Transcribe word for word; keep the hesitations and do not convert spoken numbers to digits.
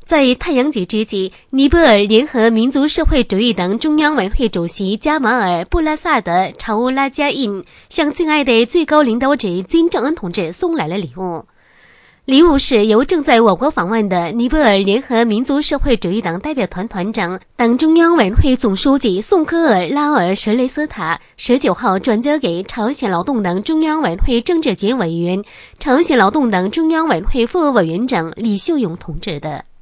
在太阳节之际，尼泊尔联合民族社会主义党中央委员会主席加马尔·布拉萨德·查乌拉加印向敬爱的最高领导者金正恩同志送来了礼物。礼物是由正在我国访问的尼泊尔联合民族社会主义党代表团团长、党中央委员会总书记宋科尔拉尔什雷斯塔十九号转交给朝鲜劳动党中央委员会政治局委员、朝鲜劳动党中央委员会副委员长李秀勇同志的。